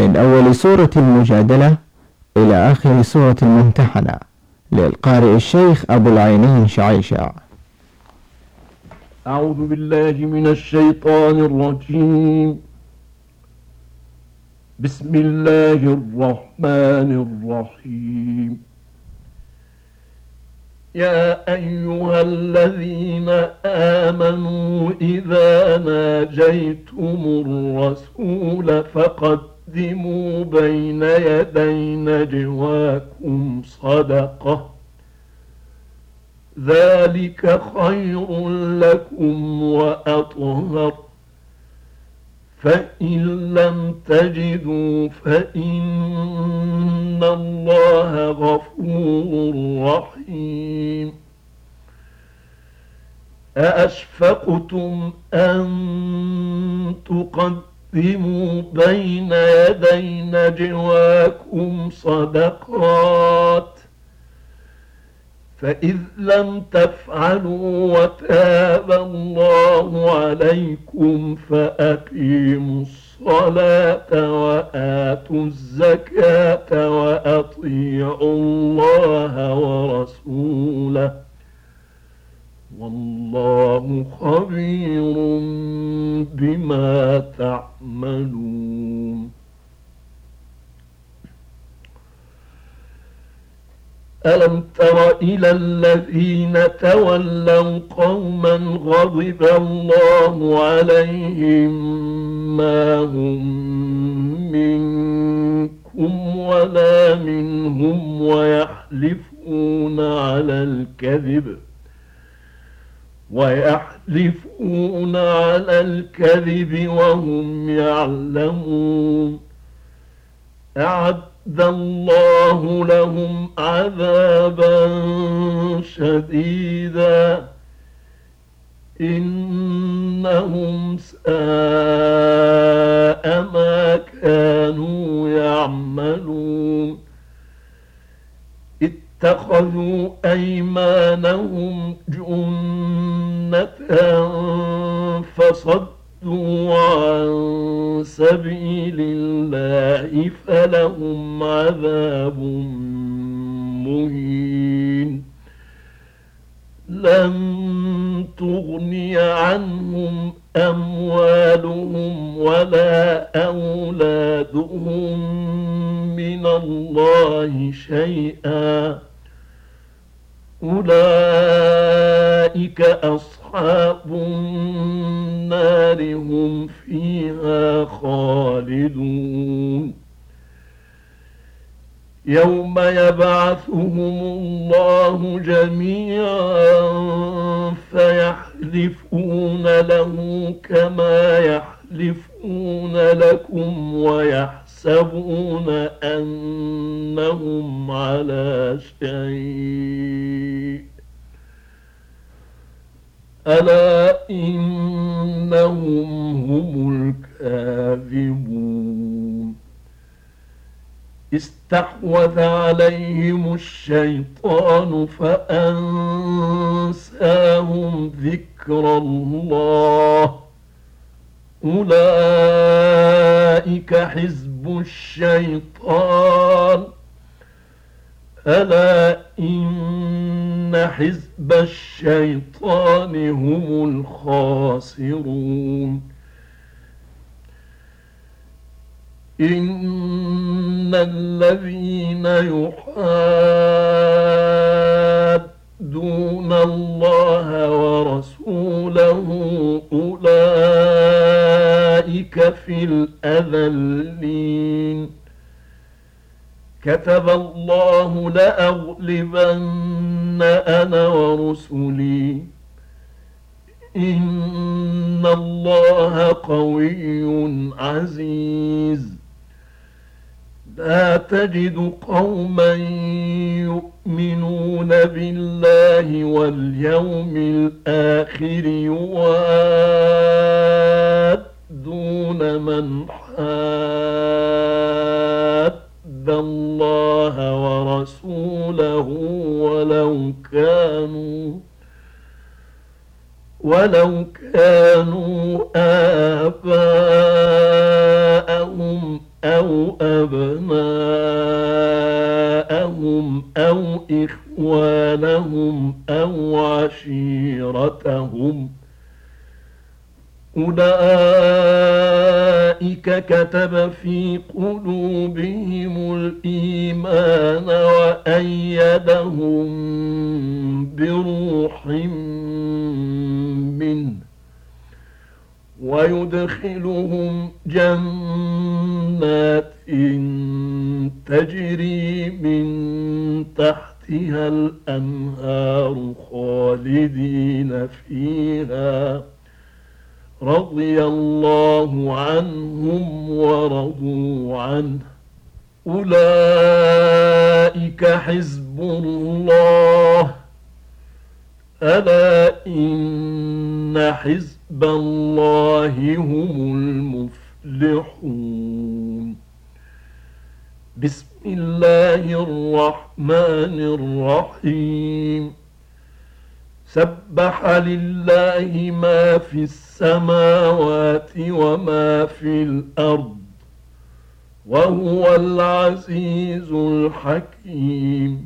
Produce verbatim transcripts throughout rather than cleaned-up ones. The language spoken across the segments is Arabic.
من أول سورة المجادلة إلى آخر سورة الممتحنة، للقارئ الشيخ أبو العينين شعيشع. أعوذ بالله من الشيطان الرجيم. بسم الله الرحمن الرحيم. يا أيها الذين آمنوا إذا ناجيتم الرسول فقدموا بين يدي نجواكم صدقة، ذلك خير لكم وأطهر، فإن لم تجدوا فإن الله غفور رحيم. أأشفقتم أن تقدموا بين يدي نجواكم صدقات، فإذ لم تفعلوا وتاب الله عليكم فأقيموا الصلاة وآتوا الزكاة وأطيعوا الله ورسوله، والله خبير بما تعملون. ألم تر إلى الذين تولوا قوما غضب الله عليهم ما هم منكم ولا منهم ويحلفون على الكذب ويحلفون على الكذب وهم يعلمون. أعد الله لهم عذابا شديدا إنهم ساء ما كانوا يعملون. اتخذوا أيمانهم جنة فصدوا عن سبيل الله فلهم عذاب مهين. لن تغني عنهم أموالهم ولا أولادهم من الله شيئا، أولئك أصحاب النار هم فيها خالدون. يوم يبعثهم الله جميعا فيحلفون له كما يحلفون لكم ويحسبون أنهم على شيء، ألا إنهم هم الكاذبون. استحوذ عليهم الشيطان فأنساهم ذكر الله، أولئك حزب الشيطان، ألا إن حزب الشيطان هم الخاسرون. إن الذين يحادون الله ورسوله أولئك في الأذلين. كتب الله لأغلبن أنا ورسلي، إن الله قوي عزيز. لا تجد قوما يؤمنون بالله واليوم الآخر يوادون من حاد الله ورسوله ولو كانوا ولو كانوا آباءهم أو أبناءهم أو إخوانهم أو عشيرتهم، أولئك كتب في قلوبهم الإيمان وأيدهم بروح منه، ويدخلهم جنات تجري من تحتها الأنهار خالدين فيها، رضي الله عنهم ورضوا عنه، أولئك حزب الله، ألا إن حزب الله هم المفلحون. بسم الله الرحمن الرحيم. سبح لله ما في السماوات وما في الأرض، وهو العزيز الحكيم.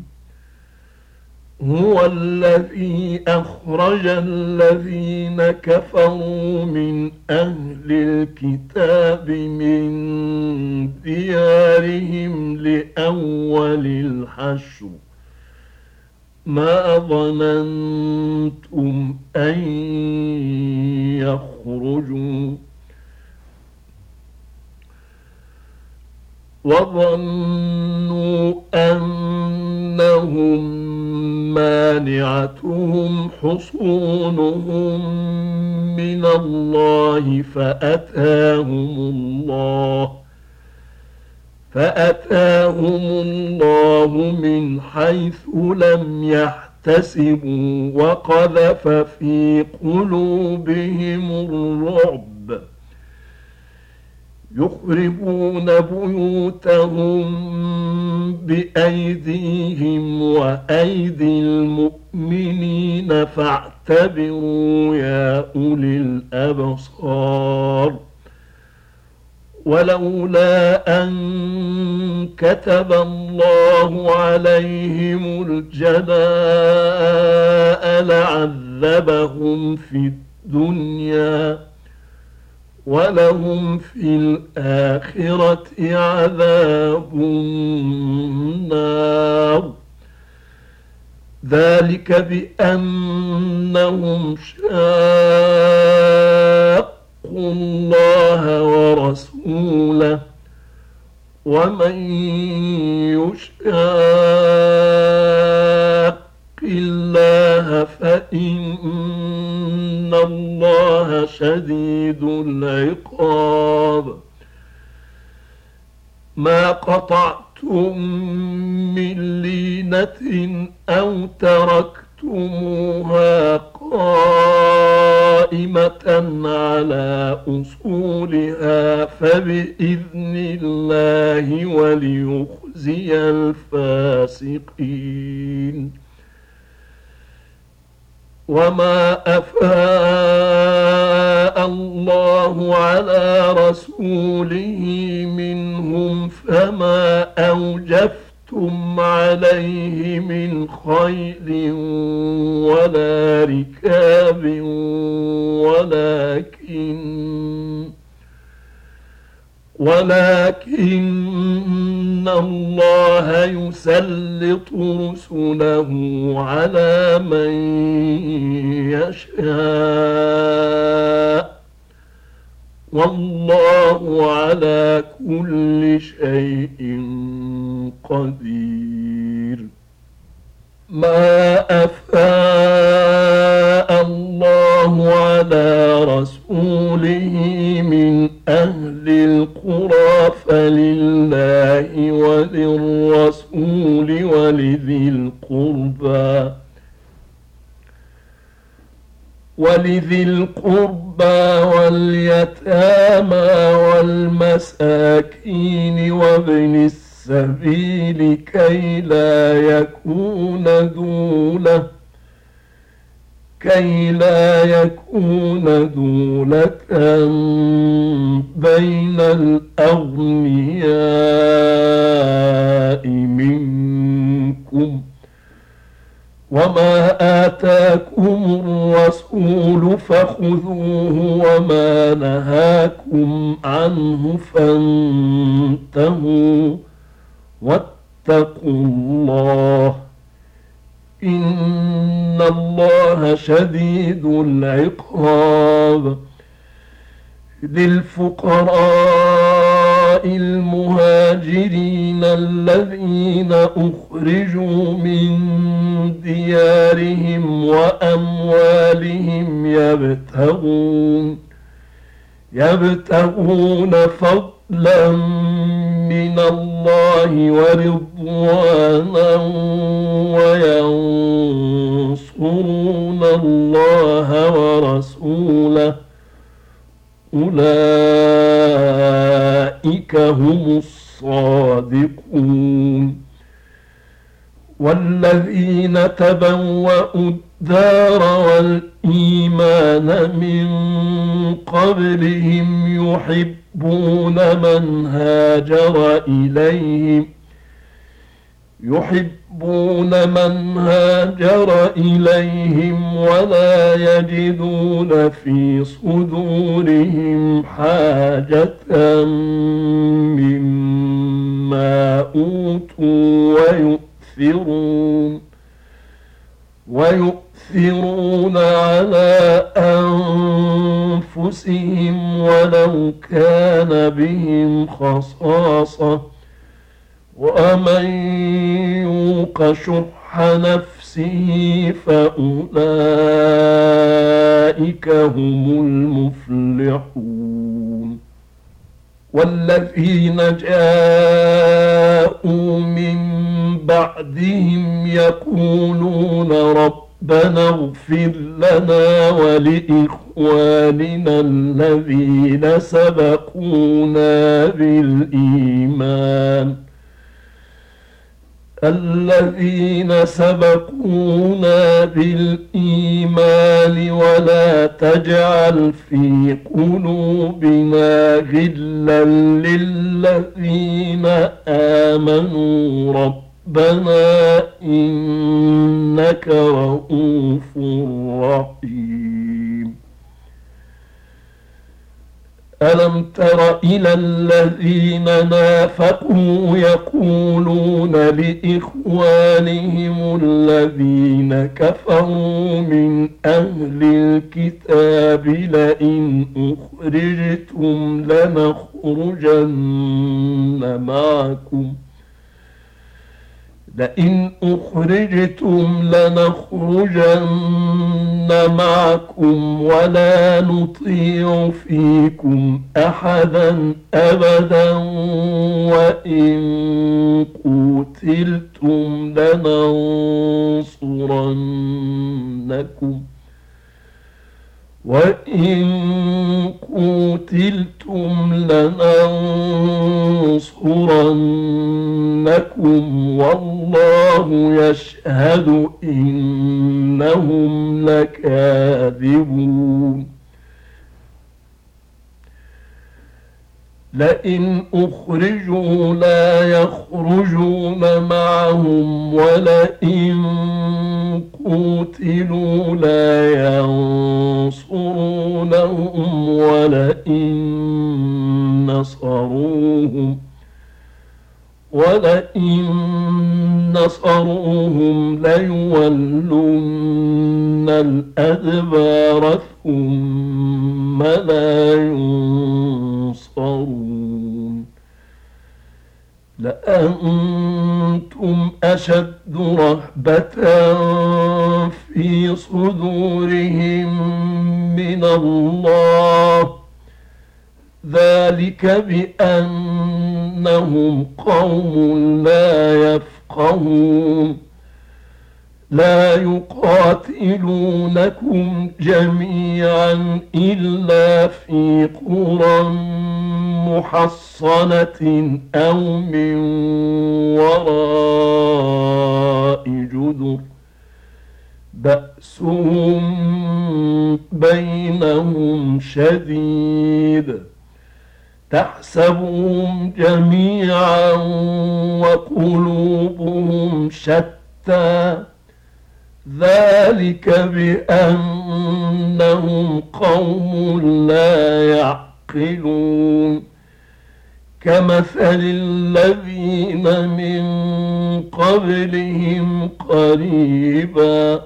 هو الذي أخرج الذين كفروا من أهل الكتاب من ديارهم لأول الحشر، ما ظننتم أن يخرجوا، وظنوا أنهم مانعتهم حصونهم من الله فأتاهم الله فأتاهم الله من حيث لم يحتسبوا، وقذف في قلوبهم الرعب، يخربون بيوتهم بأيديهم وأيدي المؤمنين، فاعتبروا يا أولي الأبصار. ولولا أن كتب الله عليهم الجلاء لعذبهم في الدنيا، ولهم في الآخرة عذاب النار، ذلك بأنهم شاقوا الله ورسوله، ومن يشاق الله فإن الله شديد العقاب. ما قطعتم من لينة أو تركتموها قائمة على أصولها فبإذن الله وليخزي الفاسقين. وما أفاء الله على رسوله منهم فما أوجفتم عليه من خيل ولا ركاب، ولكن ولكن الله يسلط رسله على من يشاء، والله على كل شيء قدير. ما أفاء الله على رسوله من أهل القرى فلله وللرسول ولذي القربى ولذي القربى واليتامى والمساكين وابن السبيل كي لا يكون دولة كي لا يكون دولة بين الأغنياء منكم. وما آتاكم الرسول فخذوه وما نهاكم عنه فانتهوا واتقوا الله إن الله شديد العقاب. للفقراء المهاجرين الذين أخرجوا من ديارهم وأموالهم يبتغون يبتغون فضلا من الله ورضوانا وينصرون الله ورسوله أولئك هم الصادقون. والذين تبوأوا الدار والإيمان من قبلهم يحبون من هاجر إليهم يحبون من هاجر إليهم ولا يجدون في صدورهم حاجة مما أوتوا ويؤثرون ويؤثرون على أنفسهم ولو كان بهم خصاصة ومن يوق شح نفسه فأولئك هم المفلحون. والذين جاءوا من بعدهم يقولون ربنا اغفر لنا ولإخواننا الذين سبقونا بالإيمان الذين سبقونا بالإيمان ولا تجعل في قلوبنا غلا للذين آمنوا ربنا إنك رؤوف رحيم. ألم تر إلى الذين نافقوا يقولون لإخوانهم الذين كفروا من أهل الكتاب لئن أخرجتم لنخرجن معكم لئن أخرجتم لنخرجن معكم ولا نطيع فيكم أحدا أبدا وإن قتلتم لننصرنكم وإن قتلتم لننصرنكم والله يشهد إنهم لكاذبون. لئن أخرجوا لا يخرجون معهم ولئن قتلوا لا ينصرونهم ولئن نصروهم ولئن نصروهم ليولن الأدبار ثم لا ينصرون. لأنتم أشد رهبة في صدورهم من الله ذلك بأنهم قوم لا يفقهون. لا يقاتلونكم جميعا إلا في قرى محصنة أو من وراء جدر بأسهم بأسهم بينهم شديد تحسبهم جميعا وقلوبهم شتى ذلك بأنهم قوم لا يعقلون كمثل الذين من قبلهم قريبا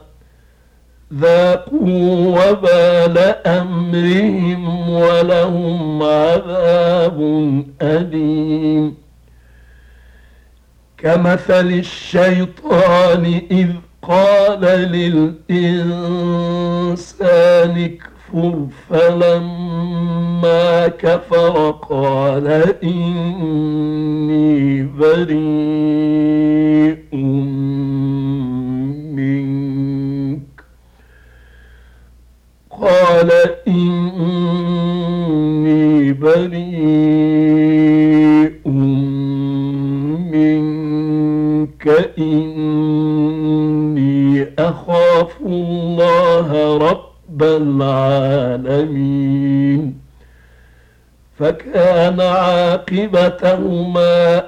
ذاقوا وبال أمرهم ولهم عذاب أليم كمثل الشيطان إذ قال للإنسان اكفر فلما كفر قال إني بريء منك قال إني بريء منك إني أخاف الله رب العالمين فكان عاقبتهما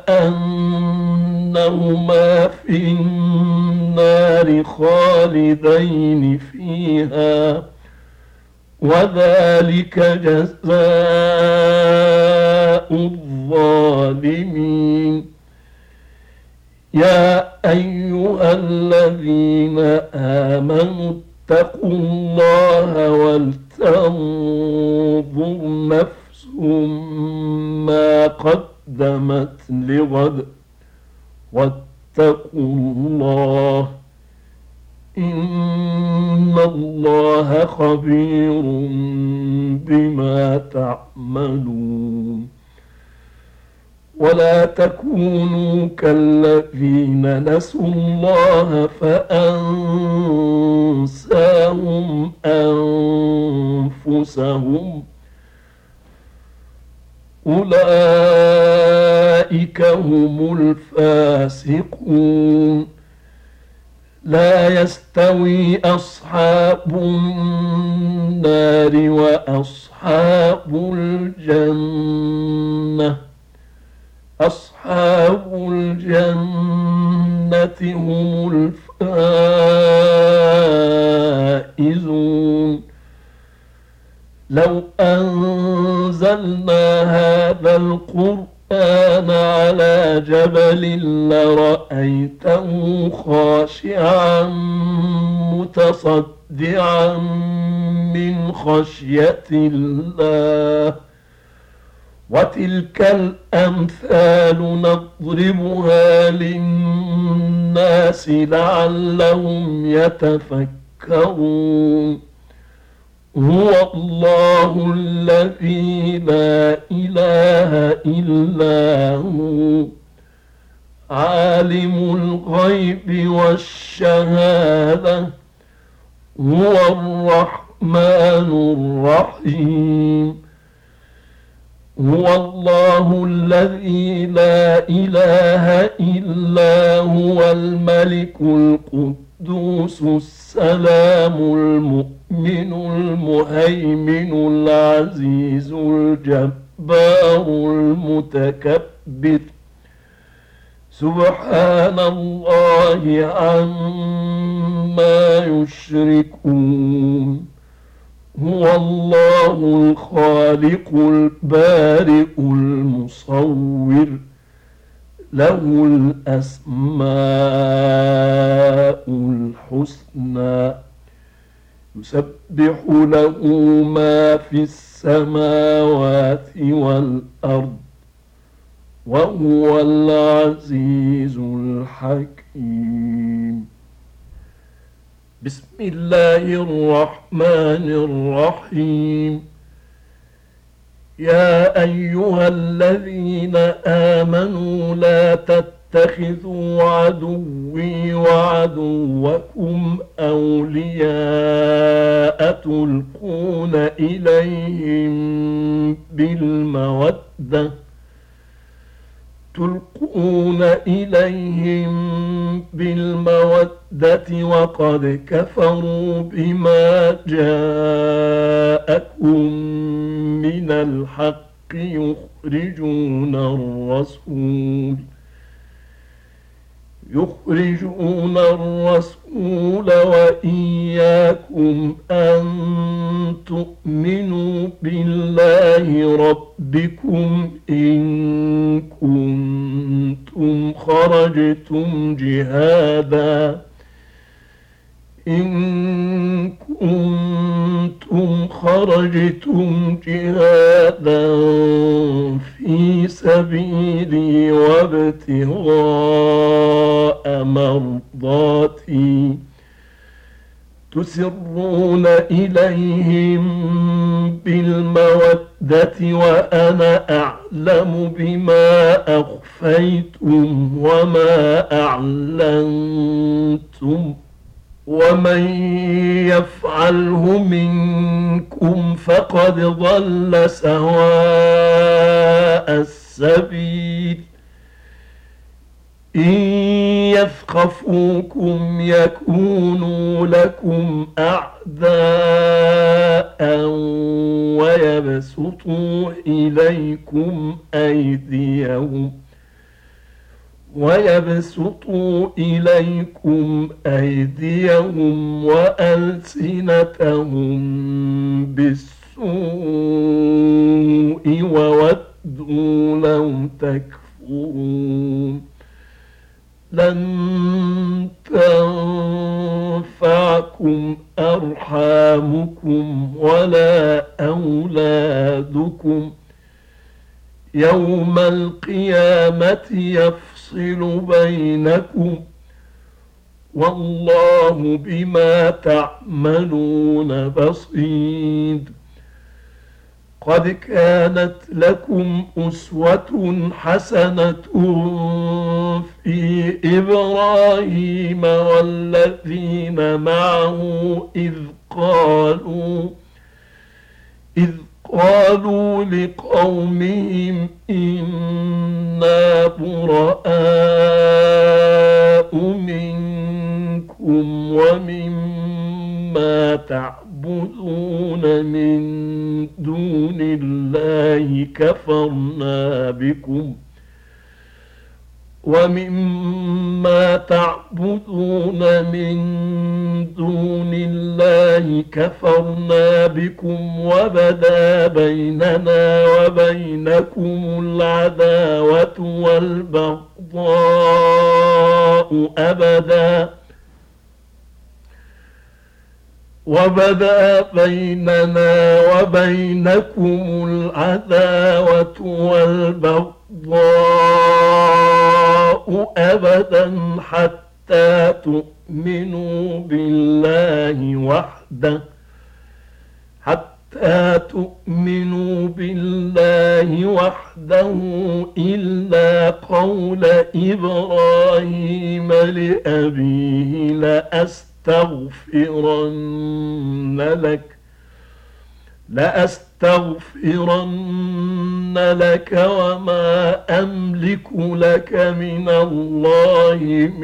أنهما في النار خالدين فيها وذلك جزاء الظالمين يا أيها الذين آمنوا اتقوا الله ولتنظر نفس ما قدمت لغد واتقوا الله إن الله خبير بما تعملون ولا تكونوا كالذين نسوا الله فأنساهم أنفسهم أولئك هم الفاسقون لا يستوي أصحاب النار وأصحاب الجنة أصحاب الجنة هم الفائزون لو أنزلنا هذا القرآن على جبل لرأيته خاشعا متصدعا من خشية الله وتلك الأمثال نضربها للناس لعلهم يتفكرون هو الله الذي لا إله إلا هو عالم الغيب والشهادة هو الرحمن الرحيم هو الله الذي لا إله إلا هو الملك القدوس السلام المؤمن المهيمن العزيز الجبار المتكبر سبحان الله عما يشركون هو الله الخالق البارئ المصور له الأسماء الحسنى يسبح له ما في السماوات والأرض وهو العزيز الحكيم بسم الله الرحمن الرحيم يا أيها الذين آمنوا لا تتخذوا عدوي وعدوكم أولياء تلقون إليهم بالمودة تلقون إليهم بالمودة وقد كفروا بما جاءكم من الحق يخرجون الرسول يخرجون الرسول وإياكم أن تؤمنوا بالله ربكم إن كنتم خرجتم جهادا إن كنتم خرجتم جهادا في سبيلي وابتغاء مرضاتي تسرون إليهم بالمودة وأنا أعلم بما أخفيتم وما أعلنتم ومن يفعله منكم فقد ضل سواء السبيل إن يثقفوكم يكونوا لكم أعداء ويبسطوا إليكم أيديهم ويبسطوا إليكم أيديهم وألسنتهم بالسوء وودوا لو تكفرون لن تنفعكم أرحامكم ولا أولادكم يوم القيامة يفصل بينكم والله بما تعملون بصير قد كانت لكم أسوة حسنة في إبراهيم والذين معه إذ قالوا إذ قالوا لقومهم إنا براء منكم ومما تعبدون من دون الله كفرنا بكم ومما تعبدون من دون الله كفرنا بكم وبدا بيننا وبينكم العداوة والبغضاء أبدا وبدا بيننا وبينكم العداوة والبغضاء أبدا حتى تؤمنوا بالله وحده حتى تؤمنوا بالله وحده إلا قول إبراهيم لأبيه لأستغفرن لك لأستغفرن لك وما أملك لك من الله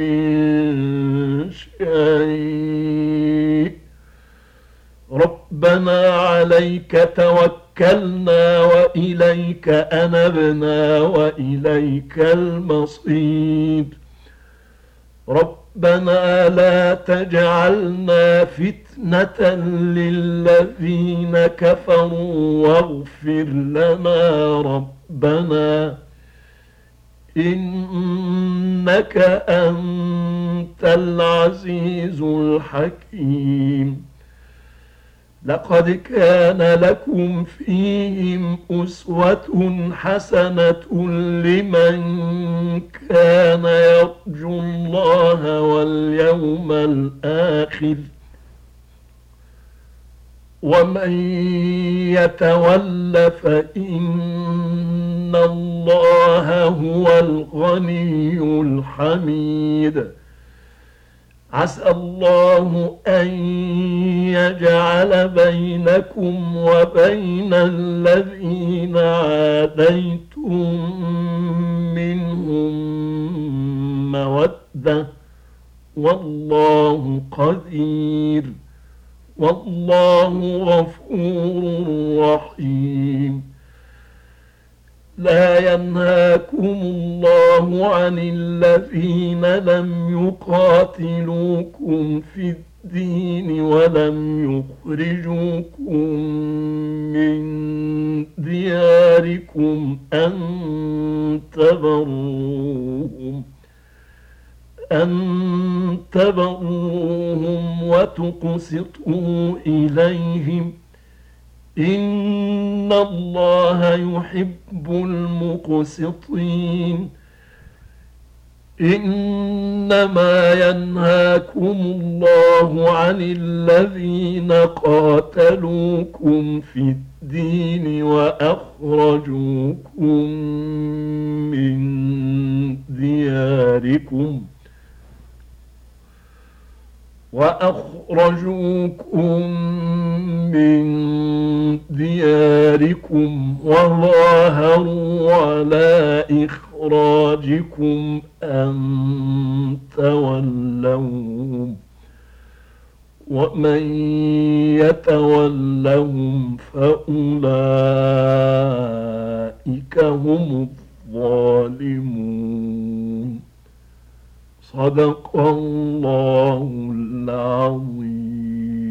من شيء ربنا عليك توكلنا وإليك أنبنا وإليك المصير ربنا لا تجعلنا فتنة للذين كفروا واغفر لنا ربنا إنك أنت العزيز الحكيم لقد كان لكم فيهم أسوة حسنة لمن كان يرجو الله واليوم الآخر ومن يتول فإن الله هو الغني الحميد عسى الله أن يجعل بينكم وبين الذين عاديتم منهم عنده والله قدير والله غفور رحيم. لا ينهاكم الله عن الذين لم يقاتلوكم في الدين ولم يخرجوكم من دياركم أن تبروهم أن تبروهم وتقسطوا إليهم إن الله يحب المقسطين. إنما ينهاكم الله عن الذين قاتلوكم في الدين وأخرجوكم من دياركم وأخرجوكم من دياركم وظاهروا على إخراجكم أن تولوهم ومن يتولهم فأولئك هم الظالمون. صدق الله العظيم.